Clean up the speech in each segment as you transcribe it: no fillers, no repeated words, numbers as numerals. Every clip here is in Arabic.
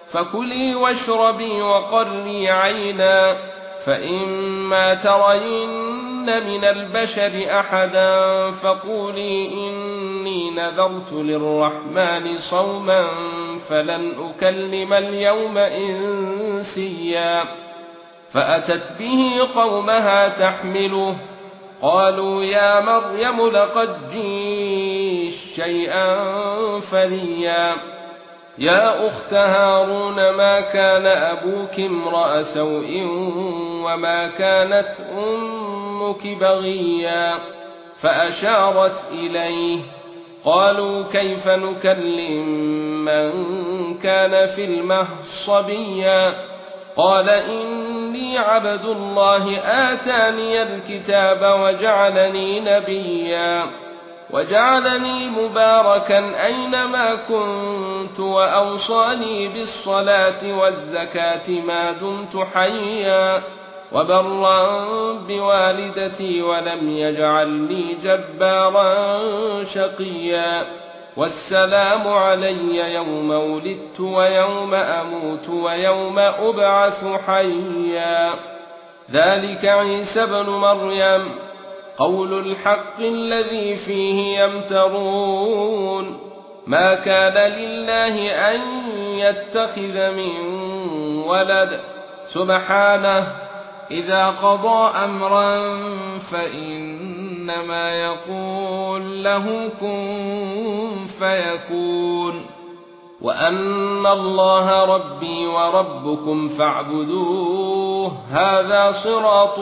فكلي واشربي وقري عينا، فإما ترين من البشر أحدا فقولي إني نذرت للرحمن صوما فلن أكلم اليوم إنسيا. فأتت به قومها تحمله، قالوا يا مريم لقد جئت شيئا فريا. يا أخت هارون ما كان أبوك امرأ سوء وما كانت أمك بغيا. فأشارت إليه، قالوا كيف نكلم من كان في المهد صبيا. قال إني عبد الله آتاني الكتاب وجعلني نبيا وجعلني مباركا أينما كنت وأوصاني بالصلاة والزكاة ما دمت حيا وبرا بوالدتي ولم يجعلني جبارا شقيا. والسلام علي يوم ولدت ويوم أموت ويوم أبعث حيا. ذلك عيسى بن مريم قول الحق الذي فيه يمترون. ما كان لله أن يتخذ من ولد سبحانه، إذا قضى أمرا فإنما يقول له كن فيكون. وأن الله ربي وربكم فاعبدوه، هذا صراط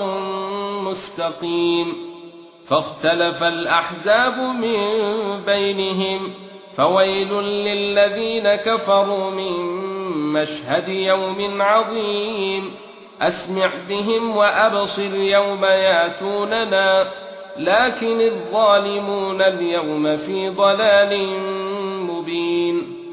مستقيم. فاختلف الأحزاب من بينهم، فويل للذين كفروا من مشهد يوم عظيم. أسمع بهم وأبصر يوم ياتوننا، لكن الظالمون اليوم في ضلال مبين.